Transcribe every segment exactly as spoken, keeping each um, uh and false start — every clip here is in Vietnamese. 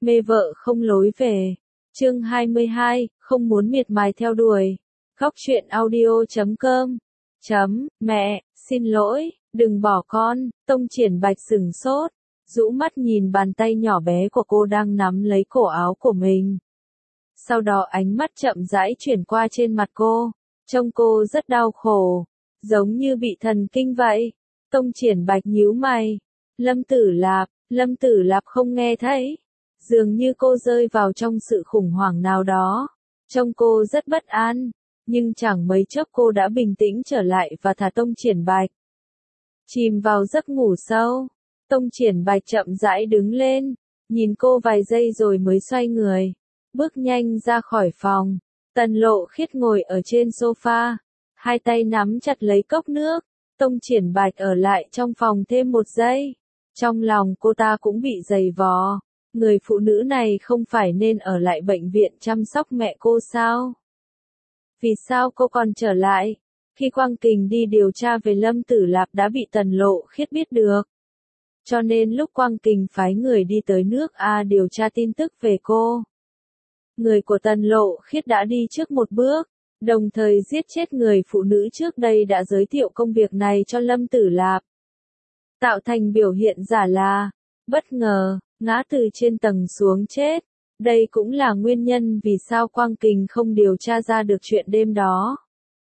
Mê vợ không lối về. Chương hai mươi hai, không muốn miệt mài theo đuổi. Góc truyện audio chấm com. Chấm, mẹ, xin lỗi, đừng bỏ con. Tông Triển Bạch sừng sốt, rũ mắt nhìn bàn tay nhỏ bé của cô đang nắm lấy cổ áo của mình. Sau đó ánh mắt chậm rãi chuyển qua trên mặt cô, trông cô rất đau khổ, giống như bị thần kinh vậy. Tông Triển Bạch nhíu mày. Lâm Tử Lạp, Lâm Tử Lạp không nghe thấy. Dường như cô rơi vào trong sự khủng hoảng nào đó. Trông cô rất bất an, nhưng chẳng mấy chốc cô đã bình tĩnh trở lại và thả Tông Triển Bạch. Chìm vào giấc ngủ sâu, Tông Triển Bạch chậm rãi đứng lên, nhìn cô vài giây rồi mới xoay người, bước nhanh ra khỏi phòng. Tần Lộ Khiết ngồi ở trên sofa, hai tay nắm chặt lấy cốc nước. Tông Triển Bạch ở lại trong phòng thêm một giây. Trong lòng cô ta cũng bị dày vò. Người phụ nữ này không phải nên ở lại bệnh viện chăm sóc mẹ cô sao? Vì sao cô còn trở lại? Khi Quang Kình đi điều tra về Lâm Tử Lạp đã bị Tần Lộ Khiết biết được. Cho nên lúc Quang Kình phái người đi tới nước A điều tra tin tức về cô. Người của Tần Lộ Khiết đã đi trước một bước, đồng thời giết chết người phụ nữ trước đây đã giới thiệu công việc này cho Lâm Tử Lạp. Tạo thành biểu hiện giả là, bất ngờ, ngã từ trên tầng xuống chết. Đây cũng là nguyên nhân vì sao Quang Kình không điều tra ra được chuyện đêm đó.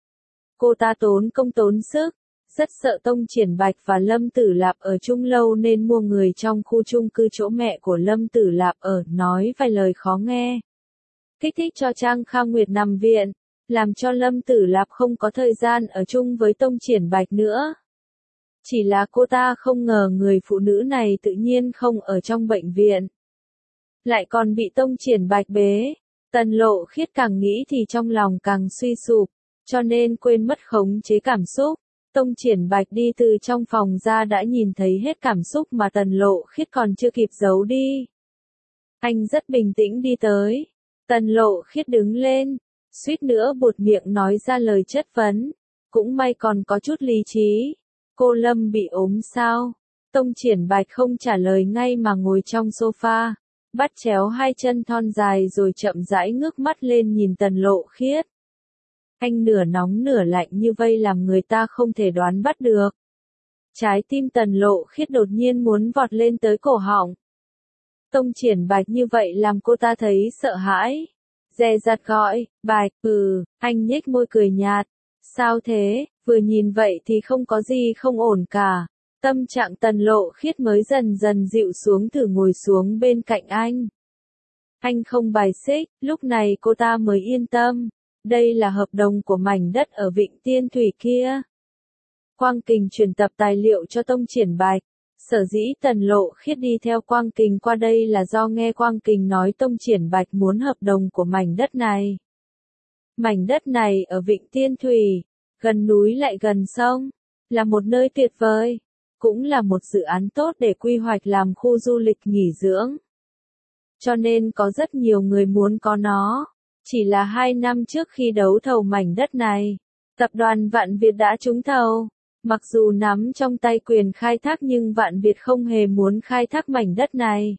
Cô ta tốn công tốn sức, rất sợ Tông Triển Bạch và Lâm Tử Lạp ở chung lâu nên mua người trong khu chung cư chỗ mẹ của Lâm Tử Lạp ở nói vài lời khó nghe. Kích thích cho Trang Kha Nguyệt nằm viện, làm cho Lâm Tử Lạp không có thời gian ở chung với Tông Triển Bạch nữa. Chỉ là cô ta không ngờ người phụ nữ này tự nhiên không ở trong bệnh viện. Lại còn bị Tông Triển Bạch bế. Tần Lộ Khiết càng nghĩ thì trong lòng càng suy sụp, cho nên quên mất khống chế cảm xúc. Tông Triển Bạch đi từ trong phòng ra đã nhìn thấy hết cảm xúc mà Tần Lộ Khiết còn chưa kịp giấu đi. Anh rất bình tĩnh đi tới. Tần Lộ Khiết đứng lên, suýt nữa buột miệng nói ra lời chất vấn. Cũng may còn có chút lý trí. Cô Lâm bị ốm sao? Tông Triển Bạch không trả lời ngay mà ngồi trong sofa, bắt chéo hai chân thon dài rồi chậm rãi ngước mắt lên nhìn Tần Lộ Khiết. Anh nửa nóng nửa lạnh như vây làm người ta không thể đoán bắt được. Trái tim Tần Lộ Khiết đột nhiên muốn vọt lên tới cổ họng. Tông Triển Bạch như vậy làm cô ta thấy sợ hãi. Dè dặt gọi, Bạch, ừ, anh nhếch môi cười nhạt. Sao thế, vừa nhìn vậy thì không có gì không ổn cả. Tâm trạng Tần Lộ Khiết mới dần dần dịu xuống thử ngồi xuống bên cạnh anh. Anh không bài xích, lúc này cô ta mới yên tâm. Đây là hợp đồng của mảnh đất ở Vịnh Tiên Thủy kia. Quang Kình truyền tập tài liệu cho Tông Triển Bạch. Sở dĩ Tần Lộ Khiết đi theo Quang Kình qua đây là do nghe Quang Kình nói Tông Triển Bạch muốn hợp đồng của mảnh đất này. Mảnh đất này ở Vịnh Tiên Thủy, gần núi lại gần sông, là một nơi tuyệt vời, cũng là một dự án tốt để quy hoạch làm khu du lịch nghỉ dưỡng. Cho nên có rất nhiều người muốn có nó. Chỉ là hai năm trước khi đấu thầu mảnh đất này, tập đoàn Vạn Việt đã trúng thầu. Mặc dù nắm trong tay quyền khai thác nhưng Vạn Việt không hề muốn khai thác mảnh đất này.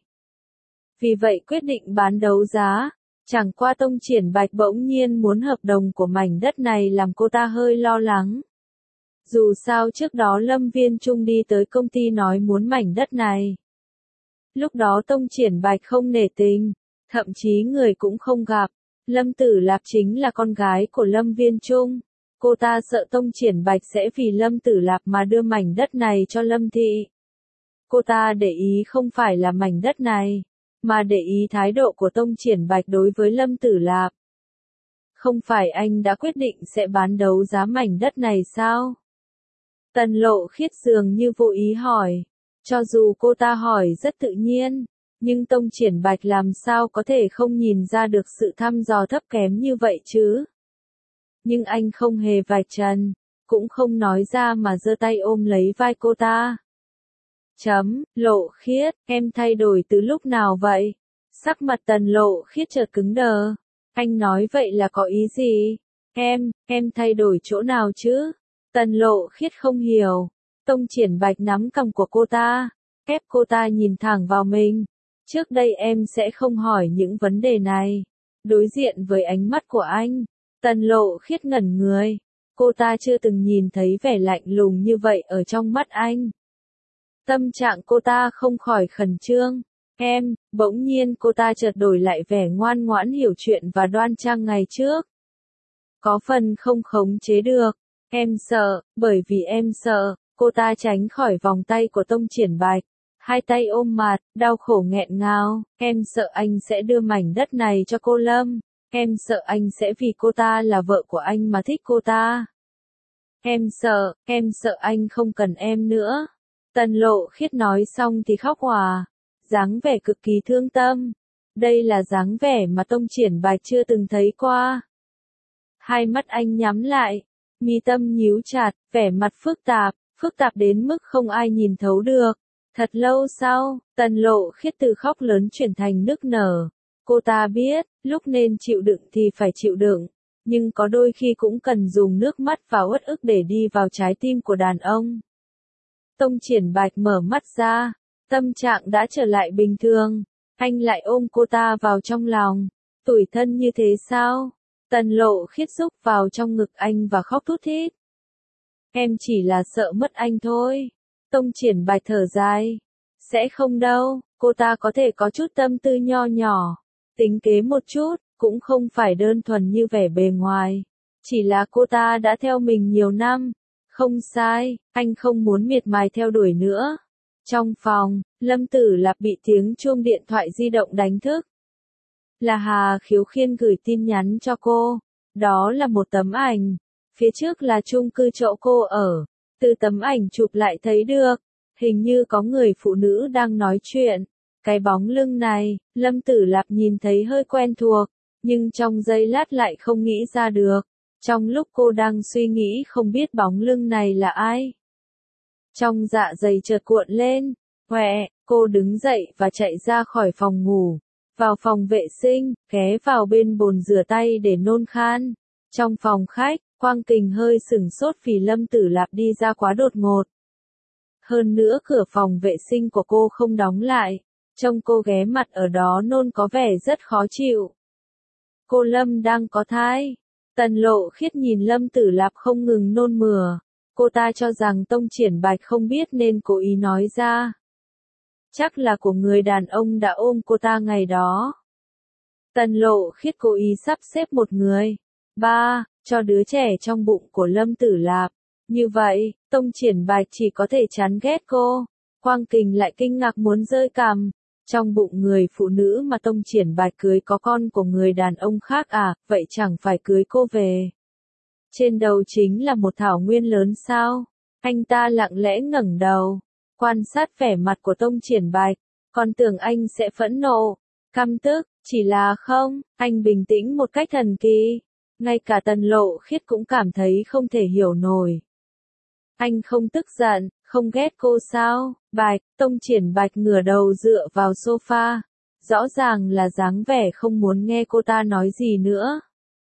Vì vậy quyết định bán đấu giá. Chẳng qua Tông Triển Bạch bỗng nhiên muốn hợp đồng của mảnh đất này làm cô ta hơi lo lắng. Dù sao trước đó Lâm Viên Trung đi tới công ty nói muốn mảnh đất này. Lúc đó Tông Triển Bạch không nể tình, thậm chí người cũng không gặp. Lâm Tử Lạp chính là con gái của Lâm Viên Trung. Cô ta sợ Tông Triển Bạch sẽ vì Lâm Tử Lạp mà đưa mảnh đất này cho Lâm Thị. Cô ta để ý không phải là mảnh đất này, mà để ý thái độ của Tông Triển Bạch đối với Lâm Tử Lạp. Không phải anh đã quyết định sẽ bán đấu giá mảnh đất này sao? Tần Lộ Khiết dường như vô ý hỏi. Cho dù cô ta hỏi rất tự nhiên, nhưng Tông Triển Bạch làm sao có thể không nhìn ra được sự thăm dò thấp kém như vậy chứ? Nhưng anh không hề vạch trần, cũng không nói ra mà giơ tay ôm lấy vai cô ta. Chấm, Lộ Khiết, em thay đổi từ lúc nào vậy? Sắc mặt Tần Lộ Khiết chợt cứng đờ. Anh nói vậy là có ý gì? Em, em thay đổi chỗ nào chứ? Tần Lộ Khiết không hiểu. Tông Triển Bạch nắm cằm của cô ta, ép cô ta nhìn thẳng vào mình. Trước đây em sẽ không hỏi những vấn đề này. Đối diện với ánh mắt của anh, Tần Lộ Khiết ngẩn người. Cô ta chưa từng nhìn thấy vẻ lạnh lùng như vậy ở trong mắt anh. Tâm trạng cô ta không khỏi khẩn trương. Em, bỗng nhiên cô ta chợt đổi lại vẻ ngoan ngoãn hiểu chuyện và đoan trang ngày trước. Có phần không khống chế được. Em sợ, bởi vì em sợ, cô ta tránh khỏi vòng tay của Tông Triển Bạch. Hai tay ôm mặt, đau khổ nghẹn ngào. Em sợ anh sẽ đưa mảnh đất này cho cô Lâm. Em sợ anh sẽ vì cô ta là vợ của anh mà thích cô ta. Em sợ, em sợ anh không cần em nữa. Tần Lộ Khiết nói xong thì khóc òa. Dáng vẻ cực kỳ thương tâm. Đây là dáng vẻ mà Tông Triển Bạch chưa từng thấy qua. Hai mắt anh nhắm lại, mi tâm nhíu chặt, vẻ mặt phức tạp, phức tạp đến mức không ai nhìn thấu được. Thật lâu sau, Tần Lộ Khiết từ khóc lớn chuyển thành nức nở. Cô ta biết, lúc nên chịu đựng thì phải chịu đựng, nhưng có đôi khi cũng cần dùng nước mắt và uất ức để đi vào trái tim của đàn ông. Tông Triển Bạch mở mắt ra, tâm trạng đã trở lại bình thường, anh lại ôm cô ta vào trong lòng. Tủi thân như thế sao? Tần Lộ Khiết rúc vào trong ngực anh và khóc thút thít. Em chỉ là sợ mất anh thôi. Tông Triển Bạch thở dài. Sẽ không đâu, cô ta có thể có chút tâm tư nho nhỏ, tính kế một chút, cũng không phải đơn thuần như vẻ bề ngoài. Chỉ là cô ta đã theo mình nhiều năm. Không sai, anh không muốn miệt mài theo đuổi nữa. Trong phòng, Lâm Tử Lạp bị tiếng chuông điện thoại di động đánh thức. Là Hà Khiếu Khiên gửi tin nhắn cho cô. Đó là một tấm ảnh. Phía trước là chung cư chỗ cô ở. Từ tấm ảnh chụp lại thấy được, hình như có người phụ nữ đang nói chuyện. Cái bóng lưng này, Lâm Tử Lạp nhìn thấy hơi quen thuộc, nhưng trong giây lát lại không nghĩ ra được. Trong lúc cô đang suy nghĩ không biết bóng lưng này là ai. Trong dạ dày chợt cuộn lên, hoẹ, cô đứng dậy và chạy ra khỏi phòng ngủ. Vào phòng vệ sinh, ghé vào bên bồn rửa tay để nôn khan. Trong phòng khách, Quang Kình hơi sửng sốt vì Lâm Tử Lạp đi ra quá đột ngột. Hơn nữa cửa phòng vệ sinh của cô không đóng lại, trông cô ghé mặt ở đó nôn có vẻ rất khó chịu. Cô Lâm đang có thai. Tần Lộ Khiết nhìn Lâm Tử Lạp không ngừng nôn mửa. Cô ta cho rằng Tông Triển Bạch không biết nên cố ý nói ra. Chắc là của người đàn ông đã ôm cô ta ngày đó. Tần Lộ Khiết cố ý sắp xếp một người. Ba, cho đứa trẻ trong bụng của Lâm Tử Lạp. Như vậy, Tông Triển Bạch chỉ có thể chán ghét cô. Quang Kình lại kinh ngạc muốn rơi cằm. Trong bụng người phụ nữ mà Tông Triển Bạch cưới có con của người đàn ông khác à, vậy chẳng phải cưới cô về. Trên đầu chính là một thảo nguyên lớn sao? Anh ta lặng lẽ ngẩng đầu, quan sát vẻ mặt của Tông Triển Bạch, còn tưởng anh sẽ phẫn nộ, căm tức, chỉ là không, anh bình tĩnh một cách thần kỳ. Ngay cả Tần Lộ Khiết cũng cảm thấy không thể hiểu nổi. Anh không tức giận, không ghét cô sao? Bạch, Tông Triển Bạch ngửa đầu dựa vào sofa. Rõ ràng là dáng vẻ không muốn nghe cô ta nói gì nữa.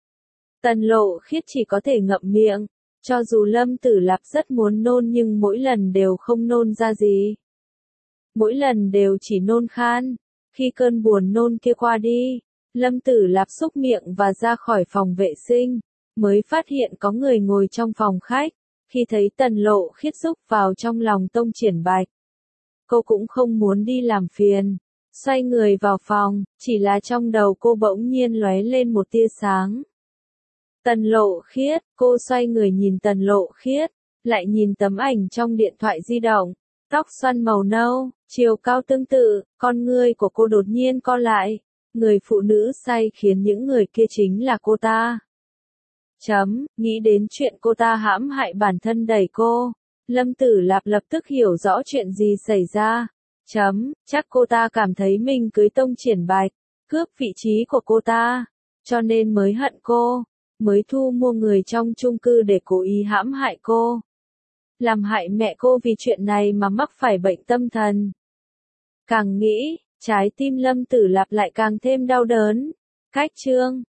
Tần Lộ Khiết chỉ có thể ngậm miệng. Cho dù Lâm Tử Lạp rất muốn nôn nhưng mỗi lần đều không nôn ra gì. Mỗi lần đều chỉ nôn khan. Khi cơn buồn nôn kia qua đi, Lâm Tử Lạp xúc miệng và ra khỏi phòng vệ sinh, mới phát hiện có người ngồi trong phòng khách. Khi thấy Tần Lộ Khiết rúc vào trong lòng Tông Triển Bạch, cô cũng không muốn đi làm phiền, xoay người vào phòng, chỉ là trong đầu cô bỗng nhiên lóe lên một tia sáng. Tần Lộ Khiết, cô xoay người nhìn Tần Lộ Khiết, lại nhìn tấm ảnh trong điện thoại di động, tóc xoăn màu nâu, chiều cao tương tự, con ngươi của cô đột nhiên co lại, người phụ nữ say khiến những người kia chính là cô ta. Chấm, nghĩ đến chuyện cô ta hãm hại bản thân đẩy cô, Lâm Tử Lạp lập tức hiểu rõ chuyện gì xảy ra. Chấm, chắc cô ta cảm thấy mình cưới Tông Triển Bạch, cướp vị trí của cô ta, cho nên mới hận cô, mới thu mua người trong chung cư để cố ý hãm hại cô. Làm hại mẹ cô vì chuyện này mà mắc phải bệnh tâm thần. Càng nghĩ, trái tim Lâm Tử Lạp lại càng thêm đau đớn. Cách chương